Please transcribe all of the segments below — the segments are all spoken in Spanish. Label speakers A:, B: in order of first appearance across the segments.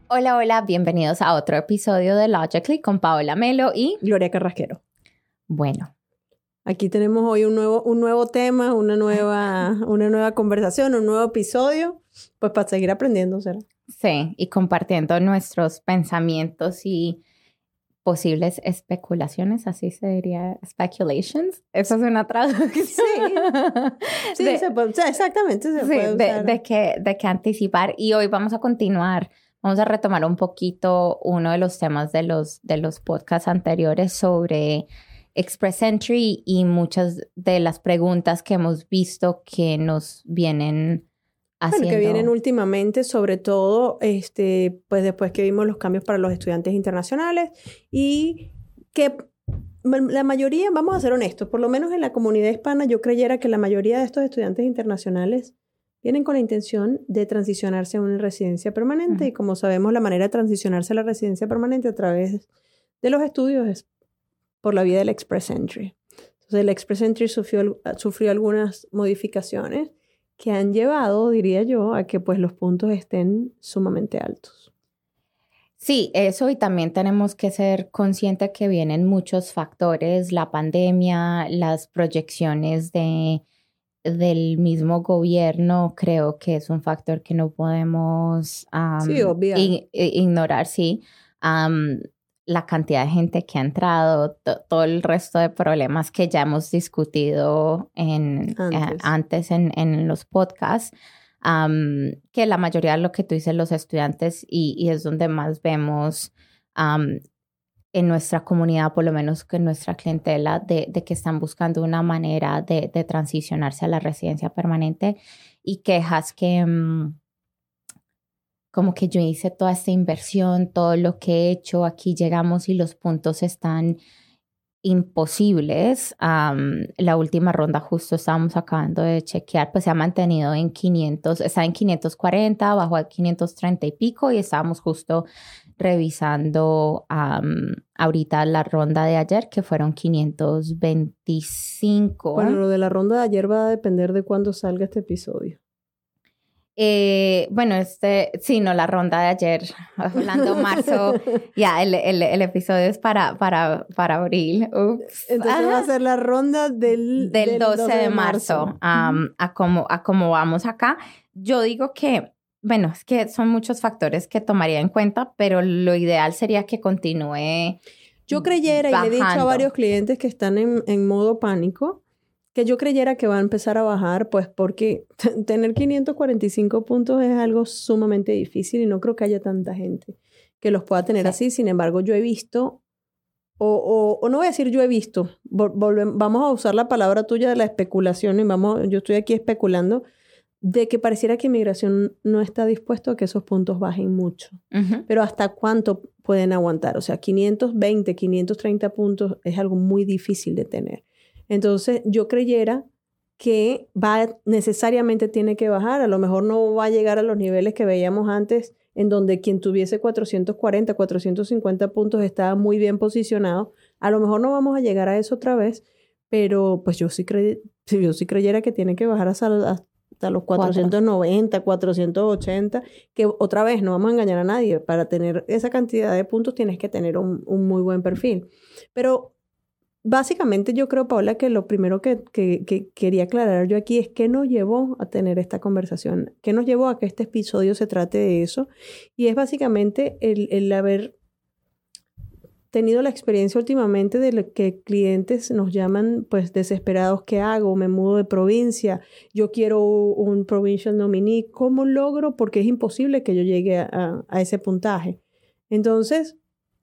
A: Hola, hola, bienvenidos a otro episodio de Logically con Paola Melo y
B: Gloria Carrasquero.
A: Bueno,
B: aquí tenemos hoy un nuevo tema, una nueva conversación, un nuevo episodio, pues para seguir aprendiendo, ¿será?
A: sí, y compartiendo nuestros pensamientos y posibles especulaciones, así se diría, speculations. Esa es una traducción.
B: Sí, exactamente, se puede usar.
A: De qué anticipar. Y hoy vamos a continuar. Vamos a retomar un poquito uno de los temas de los podcasts anteriores sobre Express Entry y muchas de las preguntas que hemos visto que nos vienen haciendo.
B: Bueno, que vienen últimamente, sobre todo, pues después que vimos los cambios para los estudiantes internacionales y que la mayoría, vamos a ser honestos, por lo menos en la comunidad hispana, yo creyera que la mayoría de estos estudiantes internacionales vienen con la intención de transicionarse a una residencia permanente. Y como sabemos, la manera de transicionarse a la residencia permanente a través de los estudios es por la vía del Express Entry. Entonces, el Express Entry sufrió algunas modificaciones que han llevado, diría yo, a que pues los puntos estén sumamente altos.
A: Sí, eso, y también tenemos que ser conscientes que vienen muchos factores, la pandemia, las proyecciones del mismo gobierno, creo que es un factor que no podemos ignorar, sí. La cantidad de gente que ha entrado, todo el resto de problemas que ya hemos discutido antes en los podcasts, que la mayoría de lo que tú dices los estudiantes y es donde más vemos en nuestra comunidad, por lo menos que en nuestra clientela, de que están buscando una manera de transicionarse a la residencia permanente y quejas que como que yo hice toda esta inversión, todo lo que he hecho, aquí llegamos y los puntos están imposibles. La última ronda justo estábamos acabando de chequear, pues se ha mantenido en 500, está en 540, bajó a 530 y pico y estábamos justo revisando ahorita la ronda de ayer, que fueron 525.
B: Bueno, lo de la ronda de ayer va a depender de cuándo salga este episodio.
A: Bueno, la ronda de ayer, hablando marzo, ya el episodio es para abril. Ups.
B: Entonces va a ser la ronda del
A: 12 de marzo. A cómo vamos acá. Yo digo que, bueno, es que son muchos factores que tomaría en cuenta, pero lo ideal sería que continúe.
B: Yo creyera, y le he dicho a varios clientes que están en modo pánico, que yo creyera que va a empezar a bajar, pues porque tener 545 puntos es algo sumamente difícil y no creo que haya tanta gente que los pueda tener así. Sin embargo, yo he visto, o no voy a decir yo he visto, vamos a usar la palabra tuya de la especulación y yo estoy aquí especulando, de que pareciera que inmigración no está dispuesto a que esos puntos bajen mucho. Pero ¿hasta cuánto pueden aguantar? O sea, 520, 530 puntos es algo muy difícil de tener. Entonces, yo creyera que necesariamente tiene que bajar. A lo mejor no va a llegar a los niveles que veíamos antes, en donde quien tuviese 440, 450 puntos estaba muy bien posicionado. A lo mejor no vamos a llegar a eso otra vez, pero pues yo sí creyera que tiene que bajar hasta los 490, 480, que otra vez no vamos a engañar a nadie. Para tener esa cantidad de puntos tienes que tener un muy buen perfil. Pero básicamente yo creo, Paola, que lo primero que quería aclarar yo aquí es qué nos llevó a tener esta conversación, qué nos llevó a que este episodio se trate de eso. Y es básicamente el haber tenido la experiencia últimamente de lo que clientes nos llaman pues desesperados. ¿Qué hago? Me mudo de provincia, yo quiero un provincial nominee. ¿Cómo logro? Porque es imposible que yo llegue a ese puntaje. Entonces,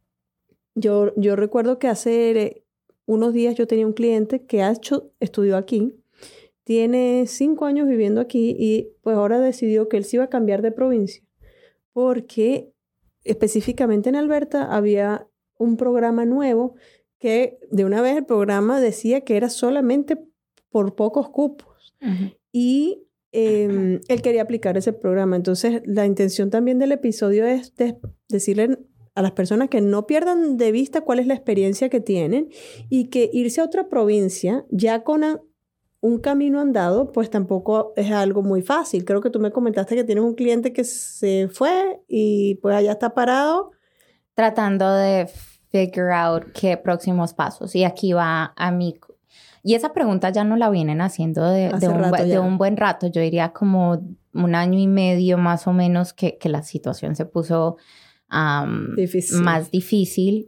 B: yo recuerdo que hace unos días yo tenía un cliente que estudió aquí, tiene 5 años viviendo aquí y pues ahora decidió que él se iba a cambiar de provincia porque específicamente en Alberta había un programa nuevo que de una vez el programa decía que era solamente por pocos cupos. Y él quería aplicar ese programa. Entonces, la intención también del episodio es decirle a las personas que no pierdan de vista cuál es la experiencia que tienen y que irse a otra provincia ya con un camino andado, pues tampoco es algo muy fácil. Creo que tú me comentaste que tienes un cliente que se fue y pues allá está parado.
A: Tratando de figure out qué próximos pasos. Y aquí va a mi... Y esa pregunta ya no la vienen haciendo de un buen rato. Yo diría como 1 año y medio más o menos que la situación se puso más difícil.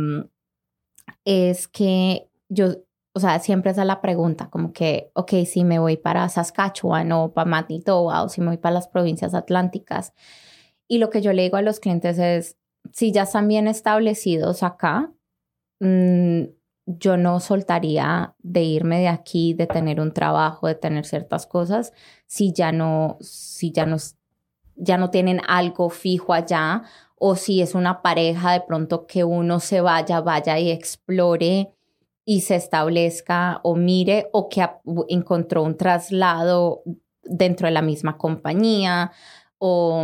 A: Es que yo... O sea, siempre esa es la pregunta, como que, ok, si me voy para Saskatchewan o para Manitoba o si me voy para las provincias atlánticas. Y lo que yo le digo a los clientes es, si ya están bien establecidos acá, yo no soltaría de irme de aquí, de tener un trabajo, de tener ciertas cosas, si ya no tienen algo fijo allá, o si es una pareja de pronto que uno se vaya y explore y se establezca o mire, o que encontró un traslado dentro de la misma compañía, o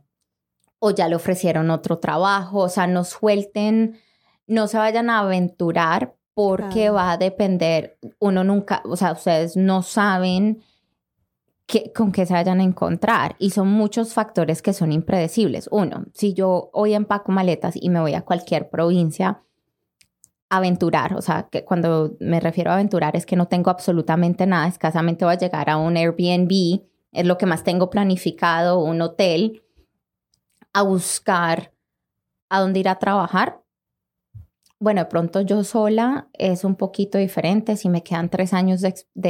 A: ya le ofrecieron otro trabajo. O sea, no suelten, no se vayan a aventurar porque va a depender, uno nunca, o sea, ustedes no saben con qué se vayan a encontrar, y son muchos factores que son impredecibles. Uno, si yo hoy empaco maletas y me voy a cualquier provincia, aventurar, o sea, que cuando me refiero a aventurar es que no tengo absolutamente nada, escasamente voy a llegar a un Airbnb, es lo que más tengo planificado, un hotel, a buscar a dónde ir a trabajar. Bueno, de pronto yo sola es un poquito diferente, si me quedan 3 años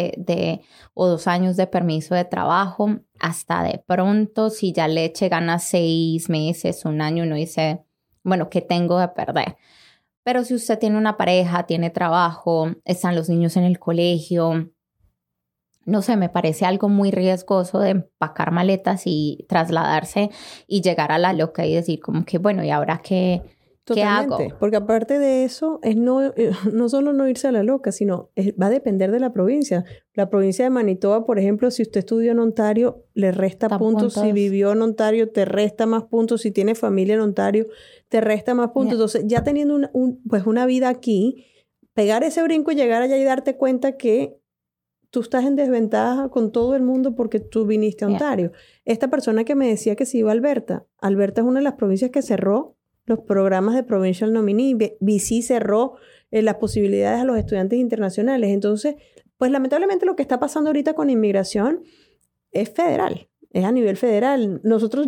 A: o 2 años de permiso de trabajo, hasta de pronto, si ya le eché ganas 6 meses, 1 año, uno dice, bueno, ¿qué tengo de perder? Pero si usted tiene una pareja, tiene trabajo, están los niños en el colegio, no sé, me parece algo muy riesgoso de empacar maletas y trasladarse y llegar a la loca y decir como que, bueno, ¿y ahora qué hago?
B: Porque aparte de eso, es no solo no irse a la loca, sino va a depender de la provincia. La provincia de Manitoba, por ejemplo, si usted estudió en Ontario, le resta puntos. Si vivió en Ontario, te resta más puntos. Si tiene familia en Ontario, te resta más puntos. Entonces, ya teniendo pues una vida aquí, pegar ese brinco y llegar allá y darte cuenta que tú estás en desventaja con todo el mundo porque tú viniste a Ontario. Esta persona que me decía que se iba a Alberta es una de las provincias que cerró los programas de Provincial Nominee. BC cerró las posibilidades a los estudiantes internacionales. Entonces, pues lamentablemente lo que está pasando ahorita con inmigración es federal. Es a nivel federal. Nosotros,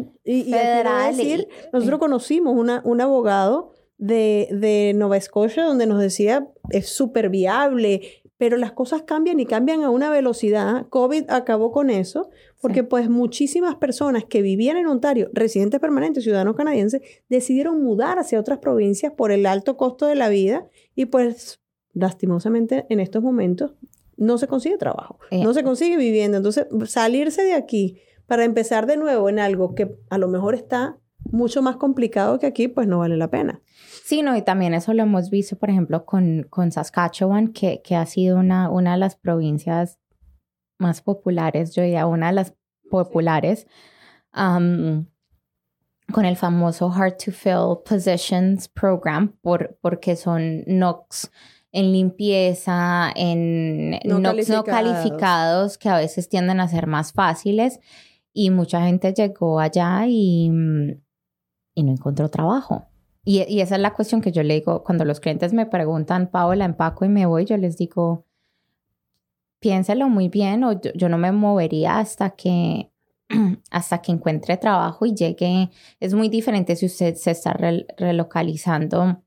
B: nosotros conocimos un abogado de Nova Scotia donde nos decía, es súper viable, pero las cosas cambian y cambian a una velocidad. COVID acabó con eso, porque pues muchísimas personas que vivían en Ontario, residentes permanentes, ciudadanos canadienses, decidieron mudar hacia otras provincias por el alto costo de la vida y pues lastimosamente en estos momentos no se consigue trabajo, no se consigue vivienda. Entonces salirse de aquí para empezar de nuevo en algo que a lo mejor está mucho más complicado que aquí, pues no vale la pena.
A: Sí, no, y también eso lo hemos visto, por ejemplo, con Saskatchewan, que ha sido una de las provincias más populares, yo diría una de las populares, con el famoso Hard to Fill Positions Program, porque son NOCs en limpieza, en NOCs no calificados, que a veces tienden a ser más fáciles, y mucha gente llegó allá y no encontró trabajo. Y esa es la cuestión que yo le digo, cuando los clientes me preguntan, Paola, empaco y me voy, yo les digo, piénselo muy bien, o yo no me movería hasta que encuentre trabajo y llegue. Es muy diferente si usted se está relocalizando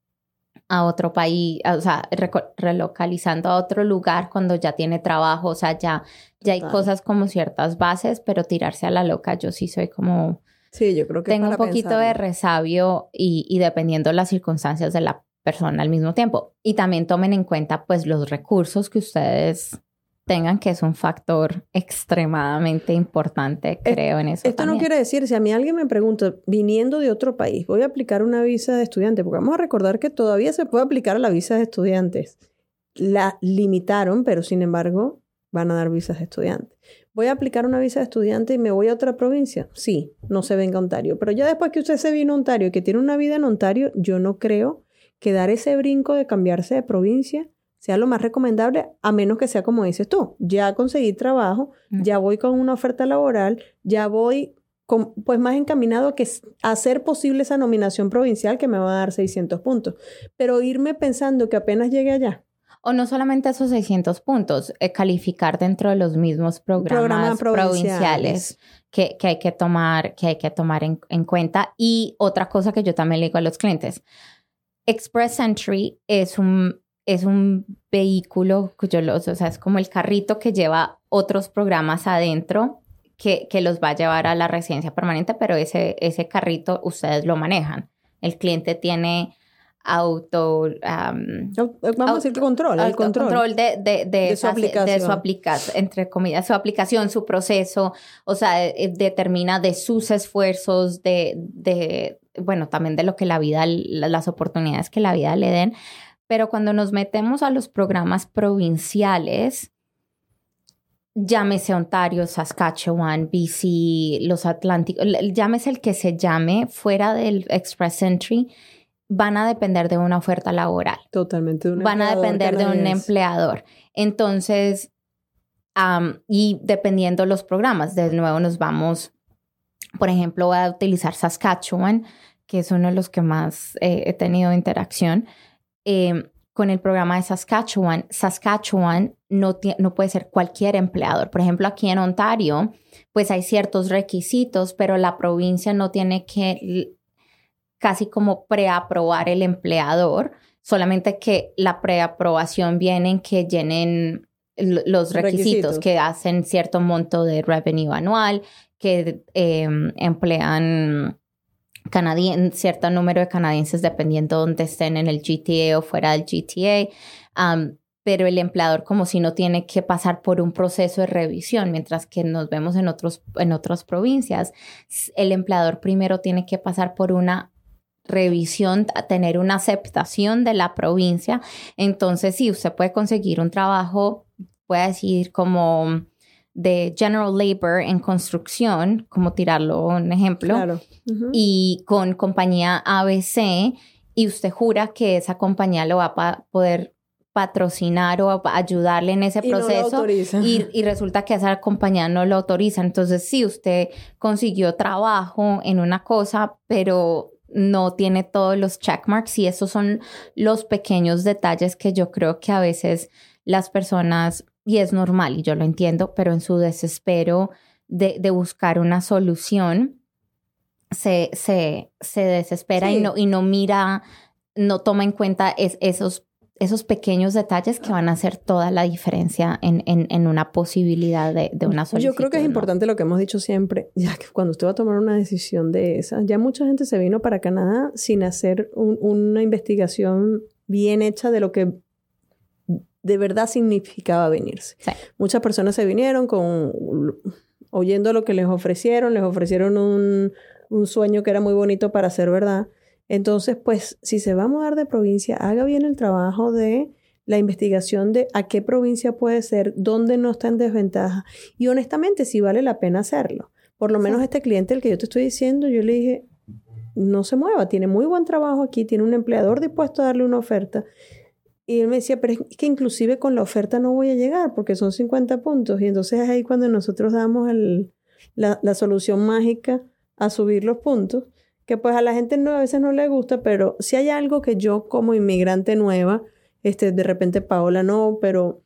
A: a otro país, o sea, relocalizando a otro lugar cuando ya tiene trabajo, o sea, ya hay cosas como ciertas bases, pero tirarse a la loca, yo sí soy como...
B: Sí, yo creo que
A: tengo un poquito de resabio y dependiendo de las circunstancias de la persona al mismo tiempo. Y también tomen en cuenta pues los recursos que ustedes tengan, que es un factor extremadamente importante, creo, en eso.
B: Esto
A: también.
B: No quiere decir, si a mí alguien me pregunta, viniendo de otro país, voy a aplicar una visa de estudiante, porque vamos a recordar que todavía se puede aplicar a la visa de estudiantes. La limitaron, pero sin embargo van a dar visas de estudiante. ¿Voy a aplicar una visa de estudiante y me voy a otra provincia? Sí, no se venga a Ontario. Pero ya después que usted se vino a Ontario y que tiene una vida en Ontario, yo no creo que dar ese brinco de cambiarse de provincia sea lo más recomendable, a menos que sea como dices tú. Ya conseguí trabajo, ya voy con una oferta laboral, ya voy pues más encaminado a hacer posible esa nominación provincial que me va a dar 600 puntos. Pero irme pensando que apenas llegue allá.
A: O no solamente esos 600 puntos, calificar dentro de los mismos programas provinciales que hay que tomar en cuenta. Y otra cosa que yo también le digo a los clientes, Express Entry es un vehículo, o sea, es como el carrito que lleva otros programas adentro que los va a llevar a la residencia permanente, pero ese carrito ustedes lo manejan. El cliente tiene
B: vamos a decir control
A: de su aplicación, entre comillas, su aplicación, su proceso, o sea, determina de sus esfuerzos, bueno, también de lo que la vida, las oportunidades que la vida le den. Pero cuando nos metemos a los programas provinciales, llámese Ontario, Saskatchewan, BC, los Atlánticos, llámese el que se llame, fuera del Express Entry, van a depender de una oferta laboral.
B: Totalmente.
A: Van a depender de un empleador. Entonces, y dependiendo los programas, de nuevo nos vamos, por ejemplo, a utilizar Saskatchewan, que es uno de los que más he tenido interacción. Con el programa de Saskatchewan no puede ser cualquier empleador. Por ejemplo, aquí en Ontario, pues hay ciertos requisitos, pero la provincia no tiene que casi como preaprobar el empleador, solamente que la preaprobación viene en que llenen los requisitos que hacen cierto monto de revenue anual, que emplean cierto número de canadienses dependiendo donde estén en el GTA o fuera del GTA, pero el empleador como si no tiene que pasar por un proceso de revisión, mientras que nos vemos en otras provincias, el empleador primero tiene que pasar por una revisión, a tener una aceptación de la provincia. Entonces, sí, usted puede conseguir un trabajo, puede decir como de general labor en construcción, como tirarlo un ejemplo,
B: claro.
A: Y con compañía ABC, y usted jura que esa compañía lo va a poder patrocinar o a ayudarle en ese proceso, y resulta que esa compañía no lo autoriza. Entonces, sí, usted consiguió trabajo en una cosa, pero no tiene todos los checkmarks, y esos son los pequeños detalles que yo creo que a veces las personas, y es normal y yo lo entiendo, pero en su desespero de buscar una solución se desespera, sí. y no mira, no toma en cuenta esos pequeños detalles que van a hacer toda la diferencia en una posibilidad de una solicitud.
B: Yo creo que es importante lo que hemos dicho siempre, ya que cuando usted va a tomar una decisión de esa, ya mucha gente se vino para Canadá sin hacer una investigación bien hecha de lo que de verdad significaba venirse.
A: Sí.
B: Muchas personas se vinieron oyendo lo que les ofrecieron un sueño que era muy bonito para ser verdad. Entonces, pues, si se va a mudar de provincia, haga bien el trabajo de la investigación de a qué provincia puede ser, dónde no está en desventaja. Y honestamente, si vale la pena hacerlo. Por lo menos este cliente, el que yo te estoy diciendo, yo le dije, no se mueva, tiene muy buen trabajo aquí, tiene un empleador dispuesto a darle una oferta. Y él me decía, pero es que inclusive con la oferta no voy a llegar porque son 50 puntos. Y entonces es ahí cuando nosotros damos la solución mágica a subir los puntos, que pues a la gente a veces no le gusta, pero si hay algo que yo como inmigrante nueva, de repente Paola no, pero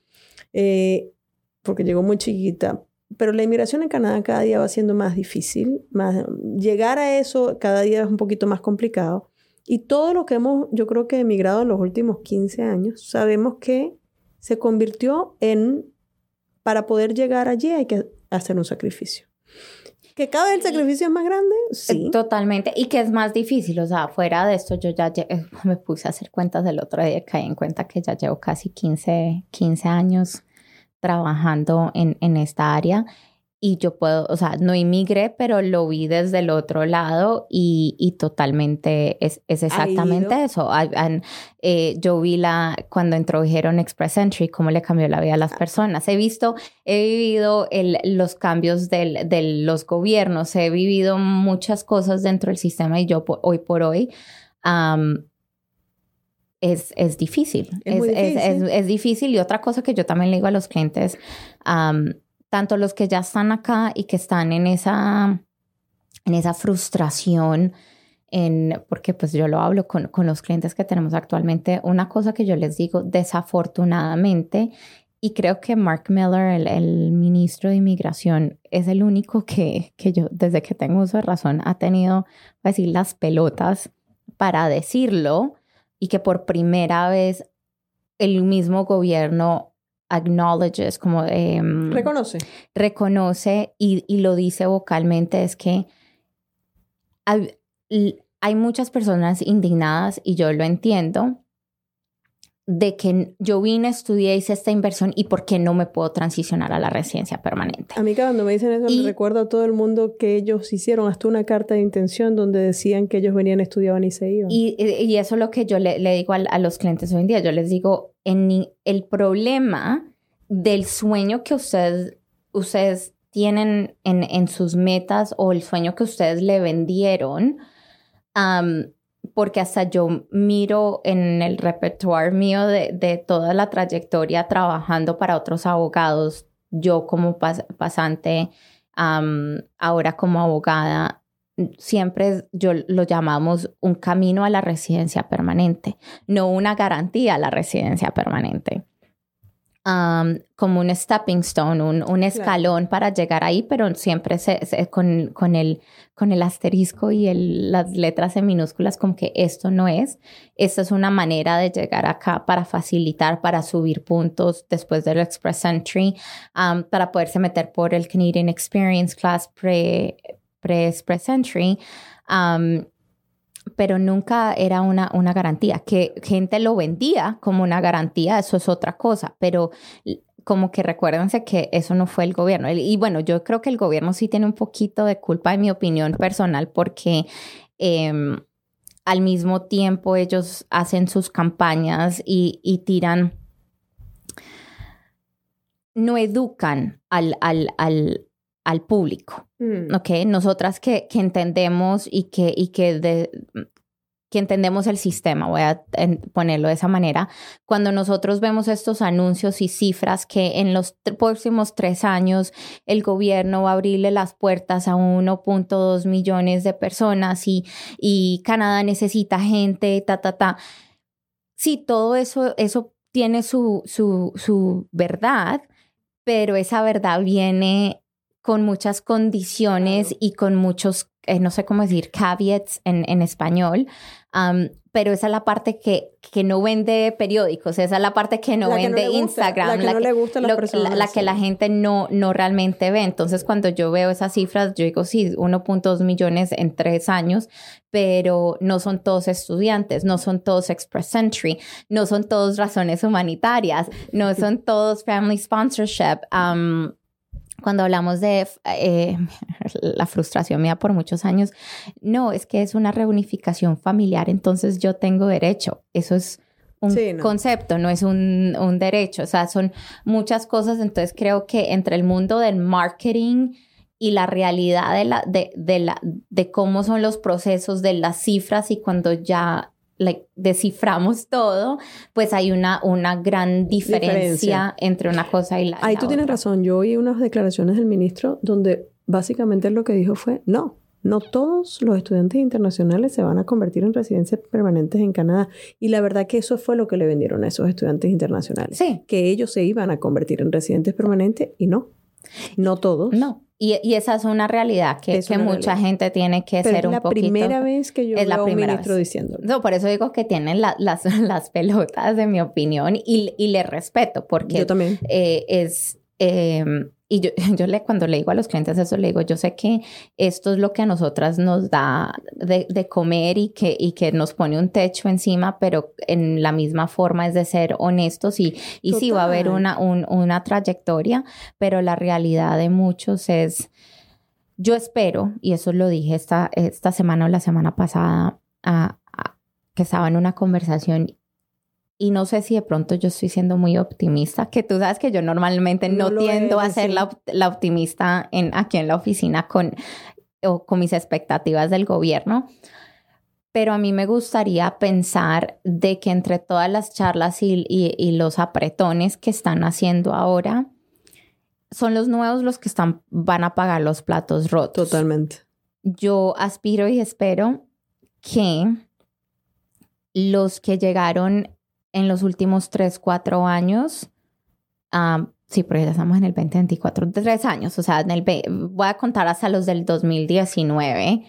B: porque llegó muy chiquita, pero la inmigración en Canadá cada día va siendo más difícil, llegar a eso cada día es un poquito más complicado. Y todo lo que yo creo que emigrado en los últimos 15 años, sabemos que se convirtió para poder llegar allí hay que hacer un sacrificio. ¿Que cada vez el sacrificio es más grande? Sí.
A: Totalmente. Y que es más difícil. O sea, fuera de esto, yo ya me puse a hacer cuentas el otro día, caí en cuenta que ya llevo casi 15 años trabajando en esta área. Y yo o sea, no inmigré, pero lo vi desde el otro lado y totalmente es exactamente eso. Yo vi cuando introdujeron Express Entry, cómo le cambió la vida a las personas. He vivido los cambios de los gobiernos, he vivido muchas cosas dentro del sistema y yo hoy por hoy es difícil.
B: Es
A: difícil. Y otra cosa que yo también le digo a los clientes, tanto los que ya están acá y que están en esa frustración, porque pues yo lo hablo con los clientes que tenemos actualmente, una cosa que yo les digo, desafortunadamente, y creo que Mark Miller, el ministro de Inmigración, es el único que yo, desde que tengo uso de razón, ha tenido, voy a decir, las pelotas para decirlo, y que por primera vez el mismo gobierno acknowledges, como reconoce y lo dice vocalmente, es que hay muchas personas indignadas, y yo lo entiendo, de que yo vine, estudié, hice esta inversión, y ¿por qué no me puedo transicionar a la residencia permanente?
B: A mí cuando me dicen eso, le recuerdo a todo el mundo que ellos hicieron hasta una carta de intención donde decían que ellos venían, estudiaban y se iban.
A: Y eso es lo que yo le digo a los clientes hoy en día. Yo les digo, el problema del sueño que ustedes tienen en sus metas, o el sueño que ustedes le vendieron, porque hasta yo miro en el repertorio mío de toda la trayectoria trabajando para otros abogados, yo como pasante, ahora como abogada, siempre yo lo llamamos un camino a la residencia permanente, no una garantía a la residencia permanente. Como un stepping stone, un escalón para llegar ahí, pero siempre con el asterisco y las letras en minúsculas, como que esto es una manera de llegar acá para facilitar, para subir puntos después del Express Entry, para poderse meter por el Canadian Experience Class pre-Express Entry. Pero nunca era una garantía. Que gente lo vendía como una garantía, eso es otra cosa, pero como que recuérdense que eso no fue el gobierno. Y bueno, yo creo que el gobierno sí tiene un poquito de culpa, en mi opinión personal, porque al mismo tiempo ellos hacen sus campañas y tiran, no educan al público, ¿ok? Nosotras que entendemos y que entendemos el sistema, voy a ponerlo de esa manera, cuando nosotros vemos estos anuncios y cifras que en los próximos 3 años el gobierno va a abrirle las puertas a 1.2 millones de personas y Canadá necesita gente, Sí, todo eso tiene su verdad, pero esa verdad viene con muchas condiciones y con muchos, no sé cómo decir, caveats en español, pero esa es la parte que no vende periódicos, esa es la parte que no vende Instagram,
B: la que no le gusta a las personas.
A: La que la gente no realmente ve. Entonces, cuando yo veo esas cifras, yo digo, sí, 1.2 millones en 3 años, pero no son todos estudiantes, no son todos Express Entry, no son todos razones humanitarias, no son todos family sponsorship. Cuando hablamos de la frustración mía por muchos años, no, es que es una reunificación familiar, entonces yo tengo derecho. Eso es un concepto, no es un derecho. O sea, son muchas cosas. Entonces creo que entre el mundo del marketing y la realidad de cómo son los procesos, de las cifras, y cuando ya desciframos todo, pues hay una gran diferencia entre una cosa y la otra.
B: Ahí tú tienes razón. Yo oí unas declaraciones del ministro donde básicamente lo que dijo fue, no todos los estudiantes internacionales se van a convertir en residentes permanentes en Canadá. Y la verdad que eso fue lo que le vendieron a esos estudiantes internacionales.
A: Sí.
B: Que ellos se iban a convertir en residentes permanentes y no todos.
A: No. Y esa es una realidad que mucha gente tiene que ser un poquito.
B: Es la primera vez que yo veo a un ministro diciéndolo.
A: No, por eso digo que tienen las pelotas, en mi opinión, y le respeto, porque
B: yo también.
A: Y yo cuando le digo a los clientes eso, le digo, yo sé que esto es lo que a nosotras nos da de comer y que nos pone un techo encima, pero en la misma forma es de ser honestos y sí va a haber una trayectoria, pero la realidad de muchos es, yo espero, y eso lo dije esta semana o la semana pasada, que estaba en una conversación. Y no sé si de pronto yo estoy siendo muy optimista, que tú sabes que yo normalmente no tiendo a ser la optimista aquí en la oficina con mis expectativas del gobierno. Pero a mí me gustaría pensar de que entre todas las charlas y los apretones que están haciendo ahora, son los nuevos los que van a pagar los platos rotos.
B: Totalmente.
A: Yo aspiro y espero que los que llegaron en los últimos 3, 4 años, sí, pero ya estamos en el 2024, 3 años, o sea, voy a contar hasta los del 2019.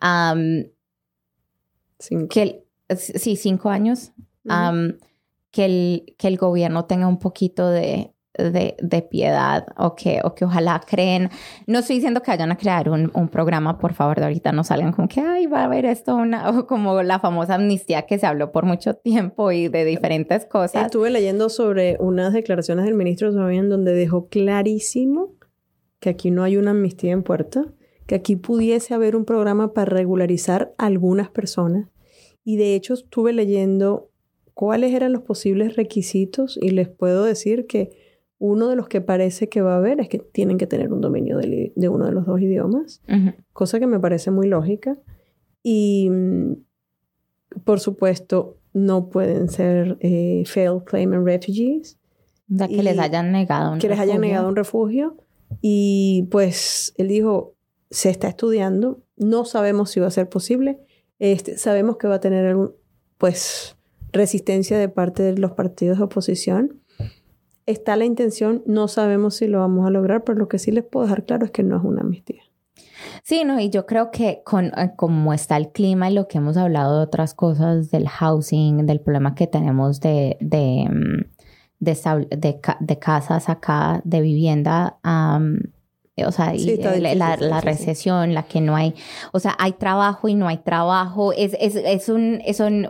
B: 5.
A: 5 años. Que el gobierno tenga un poquito de piedad o que ojalá creen. No estoy diciendo que vayan a crear un programa, por favor, de ahorita no salgan como que ay, va a haber esto, o como la famosa amnistía que se habló por mucho tiempo y de diferentes cosas.
B: Estuve leyendo sobre unas declaraciones del ministro Sabian donde dejó clarísimo que aquí no hay una amnistía en puerta, que aquí pudiese haber un programa para regularizar a algunas personas. Y de hecho estuve leyendo cuáles eran los posibles requisitos y les puedo decir que uno de los que parece que va a haber es que tienen que tener un dominio de uno de los 2 idiomas, cosa que me parece muy lógica. Y, por supuesto, no pueden ser failed claimant refugees.
A: Que les hayan negado un refugio.
B: Que les hayan negado un refugio. Y, pues, él dijo, se está estudiando, no sabemos si va a ser posible. Sabemos que va a tener resistencia de parte de los partidos de oposición. Está la intención, no sabemos si lo vamos a lograr, pero lo que sí les puedo dejar claro es que no es una amnistía.
A: Sí, no, y yo creo que como está el clima y lo que hemos hablado de otras cosas, del housing, del problema que tenemos de casas acá, de vivienda, o sea, sí, y la recesión, la que no hay, o sea, hay trabajo y no hay trabajo, es un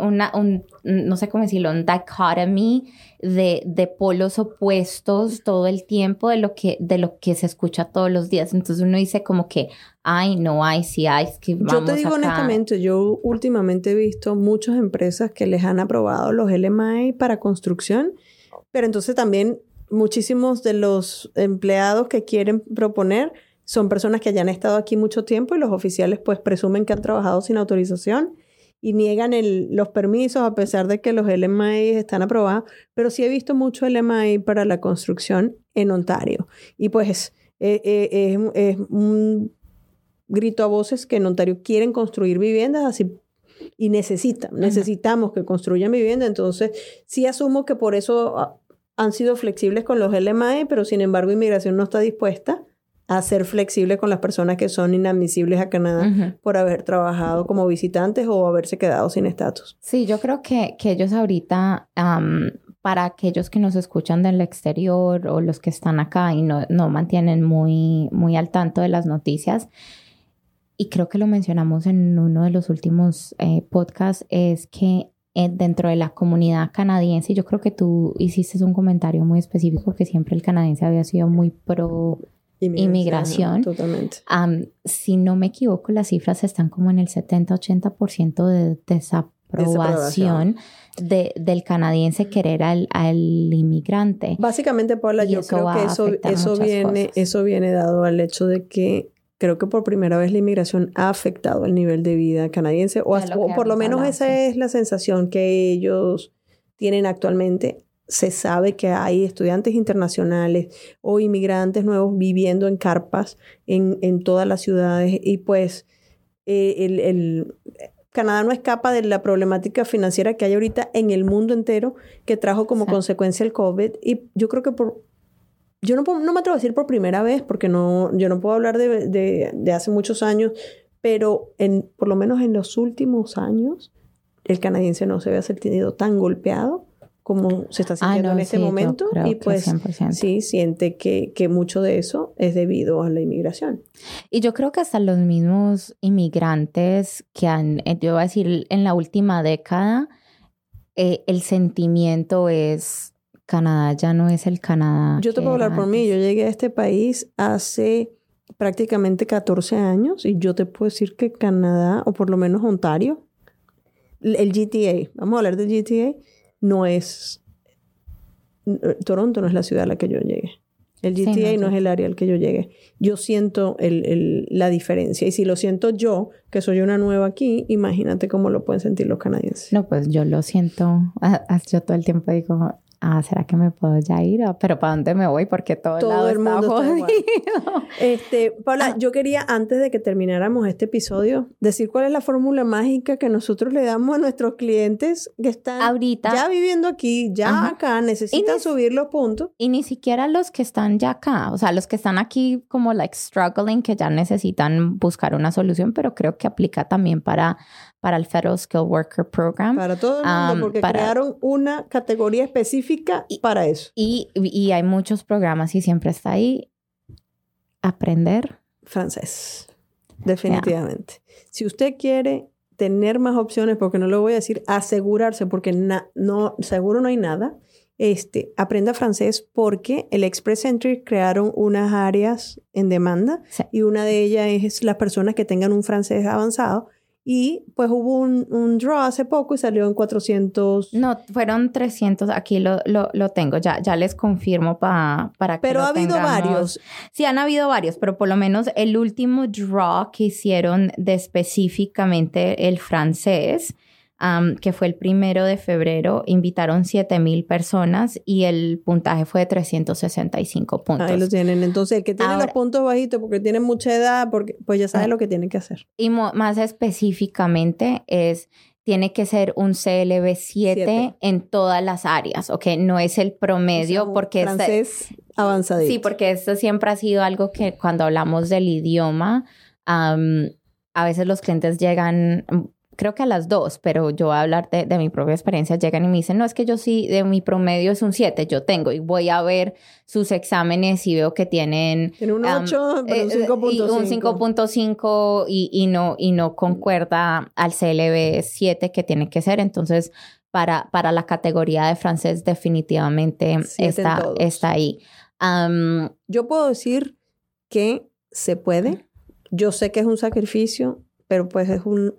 A: no sé cómo decirlo, un dichotomy de polos opuestos todo el tiempo de lo que se escucha todos los días. Entonces uno dice como que ay, no hay, sí hay, es que vamos.
B: Yo te digo
A: acá.
B: honestamente, yo últimamente he visto muchas empresas que les han aprobado los LMI para construcción, pero entonces también muchísimos de los empleados que quieren proponer son personas que ya han estado aquí mucho tiempo y los oficiales pues presumen que han trabajado sin autorización y niegan los permisos a pesar de que los LMI están aprobados. Pero sí he visto mucho LMI para la construcción en Ontario. Y pues es un grito a voces que en Ontario quieren construir viviendas así y necesitamos que construyan vivienda. Entonces sí asumo que por eso han sido flexibles con los LMI, pero sin embargo Inmigración no está dispuesta a ser flexible con las personas que son inadmisibles a Canadá por haber trabajado como visitantes o haberse quedado sin estatus.
A: Sí, yo creo que ellos ahorita, para aquellos que nos escuchan del exterior o los que están acá y no mantienen muy, muy al tanto de las noticias, y creo que lo mencionamos en uno de los últimos podcasts, es que dentro de la comunidad canadiense, yo creo que tú hiciste un comentario muy específico que siempre el canadiense había sido muy pro inmigración.
B: Totalmente.
A: Si no me equivoco, las cifras están como en el 70-80% de desaprobación del canadiense querer al inmigrante.
B: Básicamente, Paula, yo creo que eso viene dado al hecho de que creo que por primera vez la inmigración ha afectado el nivel de vida canadiense, o por lo menos esa es la sensación que ellos tienen actualmente. Se sabe que hay estudiantes internacionales o inmigrantes nuevos viviendo en carpas en todas las ciudades y pues Canadá no escapa de la problemática financiera que hay ahorita en el mundo entero que trajo como consecuencia el COVID. Y yo creo que yo no me atrevo a decir por primera vez porque yo no puedo hablar de hace muchos años, pero por lo menos en los últimos años el canadiense no se había sentido tan golpeado como se está sintiendo en este momento. Y pues 100%. Sí, siente que mucho de eso es debido a la inmigración.
A: Y yo creo que hasta los mismos inmigrantes que yo voy a decir, en la última década, el sentimiento es Canadá ya no es el Canadá.
B: Yo te puedo hablar por mí. Yo llegué a este país hace prácticamente 14 años y yo te puedo decir que Canadá, o por lo menos Ontario, el GTA, vamos a hablar del GTA, no es... Toronto no es la ciudad a la que yo llegué. El GTA sí, no es el área al que yo llegué. Yo siento la diferencia. Y si lo siento yo, que soy una nueva aquí, imagínate cómo lo pueden sentir los canadienses.
A: No, pues yo lo siento. Yo todo el tiempo digo, ¿será que me puedo ya ir? Pero ¿para dónde me voy? Porque todo el mundo está
B: jodido. Paula, yo quería, antes de que termináramos este episodio, decir cuál es la fórmula mágica que nosotros le damos a nuestros clientes que están ahorita ya viviendo aquí, ya acá, necesitan subir los puntos.
A: Y ni siquiera los que están ya acá, o sea, los que están aquí como struggling, que ya necesitan buscar una solución, pero creo que aplica también para el Federal Skilled Worker Program.
B: Para todo el mundo, porque crearon una categoría específica para eso.
A: Y hay muchos programas y siempre está ahí aprender
B: francés. Definitivamente. Yeah. Si usted quiere tener más opciones, porque no lo voy a decir, asegurarse, porque seguro no hay nada, aprenda francés, porque el Express Entry crearon unas áreas en demanda, sí, y una de ellas es las personas que tengan un francés avanzado. Y pues hubo un draw hace poco y salió en 400.
A: No, fueron 300. Aquí lo tengo. Ya les confirmo para que
B: pero ha habido varios.
A: Sí, han habido varios, pero por lo menos el último draw que hicieron de específicamente el francés, que fue el 1 de febrero, invitaron 7,000 personas y el puntaje fue de 365 puntos.
B: Ahí lo tienen. Entonces, el que tiene los puntos bajitos porque tiene mucha edad, pues ya sabe lo que tiene que hacer.
A: Y más específicamente tiene que ser un CLB 7 en todas las áreas, ¿ok? No es el promedio, o sea, porque
B: francés avanzadito.
A: Sí, porque esto siempre ha sido algo que cuando hablamos del idioma, a veces los clientes llegan, creo que a las 2, pero yo voy a hablar de mi propia experiencia. Llegan y me dicen, no, es que yo sí, de mi promedio es un 7, yo tengo. Y voy a ver sus exámenes y veo que tienen...
B: Tiene un 8, pero un 5.5.
A: Un 5.5 y no concuerda al CLB 7 que tiene que ser. Entonces, para la categoría de francés definitivamente está ahí.
B: Yo puedo decir que se puede. Yo sé que es un sacrificio, pero pues es un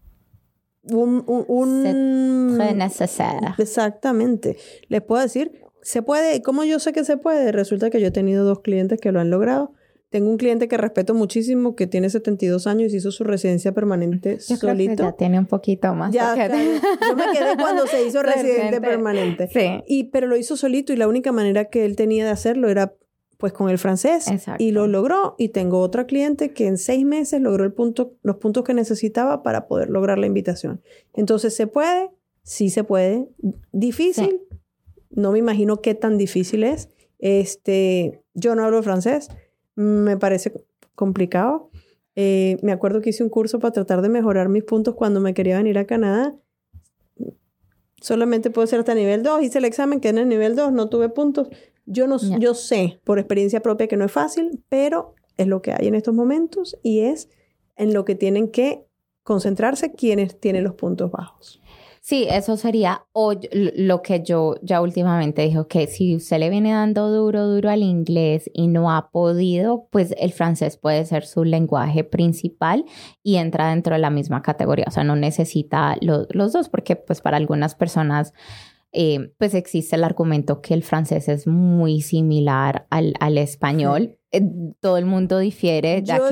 A: très necesario.
B: Exactamente. Les puedo decir, se puede. ¿Cómo yo sé que se puede? Resulta que yo he tenido 2 clientes que lo han logrado. Tengo un cliente que respeto muchísimo, que tiene 72 años y hizo su residencia permanente
A: yo
B: solito.
A: Creo que ya tiene un poquito más.
B: Yo me quedé cuando se hizo residente permanente.
A: Sí.
B: Pero lo hizo solito y la única manera que él tenía de hacerlo era pues con el francés.
A: Exacto.
B: Y lo logró. Y tengo otra cliente que en 6 meses logró los puntos que necesitaba para poder lograr la invitación. Entonces, ¿se puede? Sí se puede. ¿Difícil? Sí. No me imagino qué tan difícil es. Yo no hablo francés. Me parece complicado. Me acuerdo que hice un curso para tratar de mejorar mis puntos cuando me quería venir a Canadá. Solamente puedo ser hasta nivel 2. Hice el examen, quedé en el nivel 2, no tuve puntos. Yo sé por experiencia propia que no es fácil, pero es lo que hay en estos momentos y es en lo que tienen que concentrarse quienes tienen los puntos bajos.
A: Sí, eso sería lo que yo ya últimamente dije, que si usted le viene dando duro al inglés y no ha podido, pues el francés puede ser su lenguaje principal y entra dentro de la misma categoría. O sea, no necesita los dos, porque pues para algunas personas pues existe el argumento que el francés es muy similar al español. Todo el mundo difiere.
B: Yo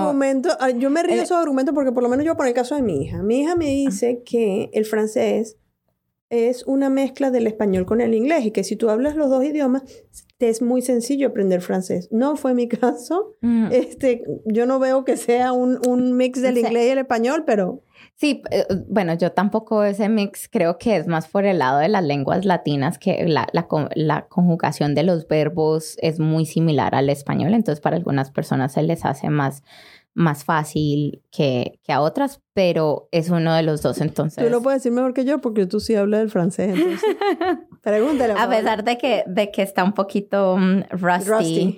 B: me río de esos argumentos porque por lo menos yo por el caso de mi hija. Mi hija me dice que el francés es una mezcla del español con el inglés y que si tú hablas los dos idiomas te es muy sencillo aprender francés. No fue mi caso. Yo no veo que sea un mix del inglés y el español, pero...
A: Sí, bueno, yo tampoco ese mix creo que es más por el lado de las lenguas latinas, que la conjugación de los verbos es muy similar al español, entonces para algunas personas se les hace más fácil que a otras, pero es uno de los dos, entonces...
B: Tú lo puedes decir mejor que yo porque tú sí hablas el francés, entonces... Pregúntale.
A: A pesar de que está un poquito rusty.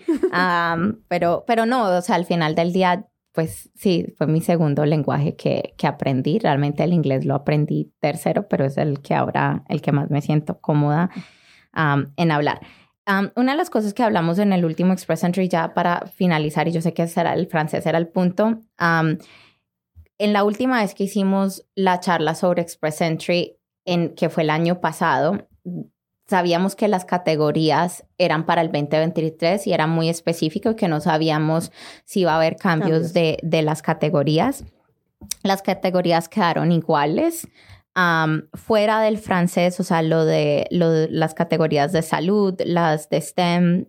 A: Pero no, o sea, al final del día... Pues sí, fue mi segundo lenguaje que aprendí. Realmente el inglés lo aprendí tercero, pero es el que más me siento cómoda en hablar. Una de las cosas que hablamos en el último Express Entry, ya para finalizar, y yo sé que el francés era el punto, en la última vez que hicimos la charla sobre Express Entry, que fue el año pasado, sabíamos que las categorías eran para el 2023 y era muy específico y que no sabíamos si iba a haber cambios. De las categorías. Las categorías quedaron iguales. Fuera del francés, o sea, las categorías de salud, las de STEM,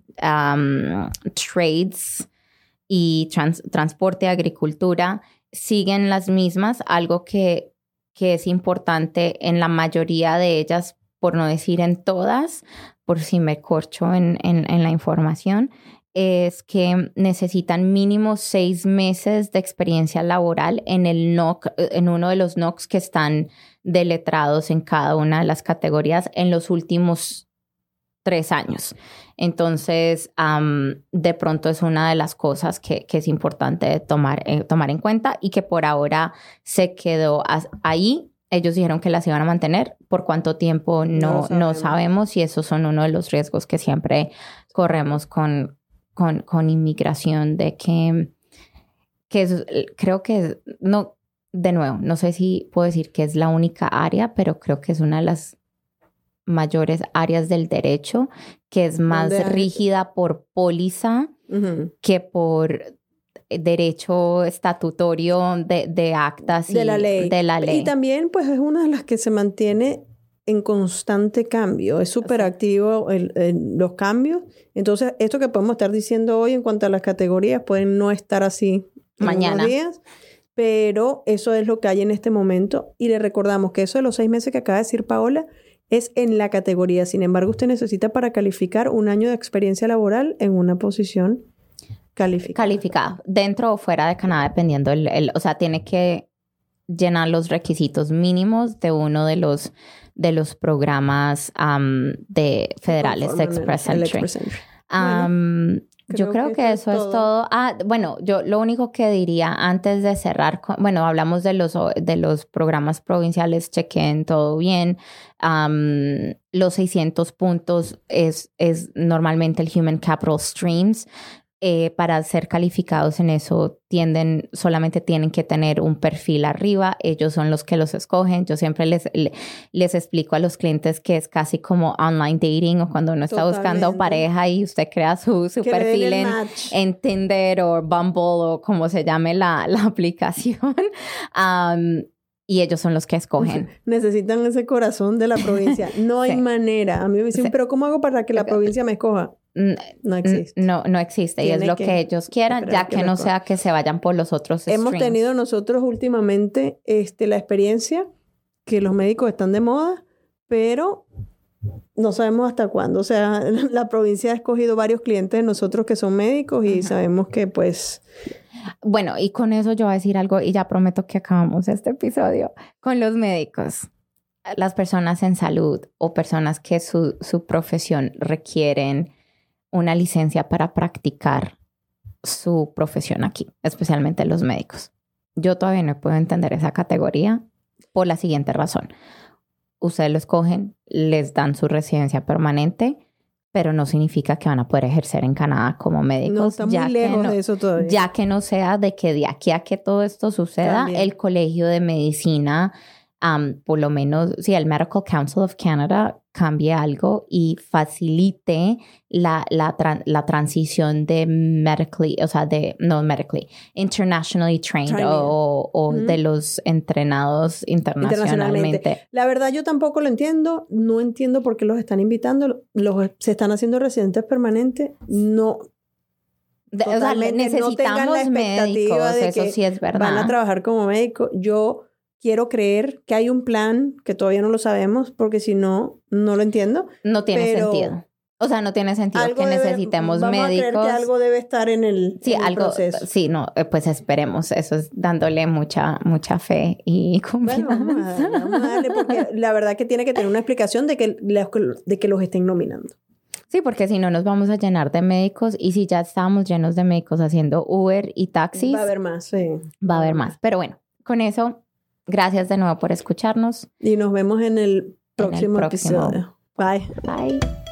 A: trades y transporte, agricultura, siguen las mismas, algo que es importante en la mayoría de ellas, por no decir en todas, por si me corcho en la información, es que necesitan mínimo 6 meses de experiencia laboral en el NOC, en uno de los NOCs que están deletrados en cada una de las categorías en los últimos 3 años. Entonces, de pronto es una de las cosas que es importante tomar en cuenta y que por ahora se quedó ahí. Ellos dijeron que las iban a mantener. ¿Por cuánto tiempo? No sabemos, y esos son uno de los riesgos que siempre corremos con inmigración, de que creo que no, de nuevo, no sé si puedo decir que es la única área, pero creo que es una de las mayores áreas del derecho que es más rígida por póliza que por derecho estatutorio de actas
B: de la ley. Y también pues es una de las que se mantiene en constante cambio. Es súper activo los cambios. Entonces, esto que podemos estar diciendo hoy en cuanto a las categorías pueden no estar así
A: mañana.
B: En unos días, pero eso es lo que hay en este momento. Y le recordamos que eso de los 6 meses que acaba de decir Paola es en la categoría. Sin embargo, usted necesita para calificar 1 año de experiencia laboral en una posición calificada.
A: Dentro o fuera de Canadá, dependiendo o sea, tiene que llenar los requisitos mínimos de uno de los programas de federales de Express Entry. Yo creo que eso es todo. Bueno, yo lo único que diría antes de cerrar, hablamos de los programas provinciales, chequen todo bien. Los 600 puntos es normalmente el Human Capital Streams. Para ser calificados en eso solamente tienen que tener un perfil arriba. Ellos son los que los escogen. Yo siempre les explico a los clientes que es casi como online dating, o cuando uno está buscando pareja y usted crea su perfil en Tinder o Bumble o como se llame la aplicación. Y ellos son los que escogen.
B: Necesitan ese corazón de la provincia. No hay manera. A mí me dicen, ¿pero cómo hago para que la provincia me escoja? No existe.
A: No existe. Y es lo que ellos quieran, ya que no sea que se vayan por los otros streams.
B: Hemos tenido nosotros últimamente la experiencia que los médicos están de moda, pero no sabemos hasta cuándo. O sea, la provincia ha escogido varios clientes de nosotros que son médicos y sabemos que pues...
A: Bueno, y con eso yo voy a decir algo y ya prometo que acabamos este episodio. Con los médicos, las personas en salud o personas que su profesión requieren una licencia para practicar su profesión aquí, especialmente los médicos. Yo todavía no puedo entender esa categoría por la siguiente razón. Ustedes lo escogen, les dan su residencia permanente, pero no significa que van a poder ejercer en Canadá como médicos.
B: No, está muy lejos de eso todavía.
A: Ya que no sea de que de aquí a que todo esto suceda, también el Colegio de Medicina, por lo menos, si el Medical Council of Canada cambie algo y facilite la transición de internationally trained o de los entrenados internacionalmente.
B: La verdad, yo tampoco lo entiendo. No entiendo por qué los están invitando. Se están haciendo residentes permanentes. No.
A: Necesitamos no médicos, de eso sí es verdad.
B: Van a trabajar como médicos. Yo quiero creer que hay un plan que todavía no lo sabemos, porque si no, no lo entiendo.
A: No tiene sentido. O sea, no tiene sentido que necesitemos médicos. Vamos a creer que
B: algo debe estar en el proceso.
A: Sí, no, pues esperemos. Eso es dándole mucha fe y confianza.
B: Bueno, vamos a darle, porque la verdad que tiene que tener una explicación de que los estén nominando.
A: Sí, porque si no nos vamos a llenar de médicos, y si ya estábamos llenos de médicos haciendo Uber y taxis.
B: Va a haber más, sí.
A: Va a haber más. Pero bueno, con eso... Gracias de nuevo por escucharnos.
B: Y nos vemos en el próximo episodio. Bye.
A: Bye.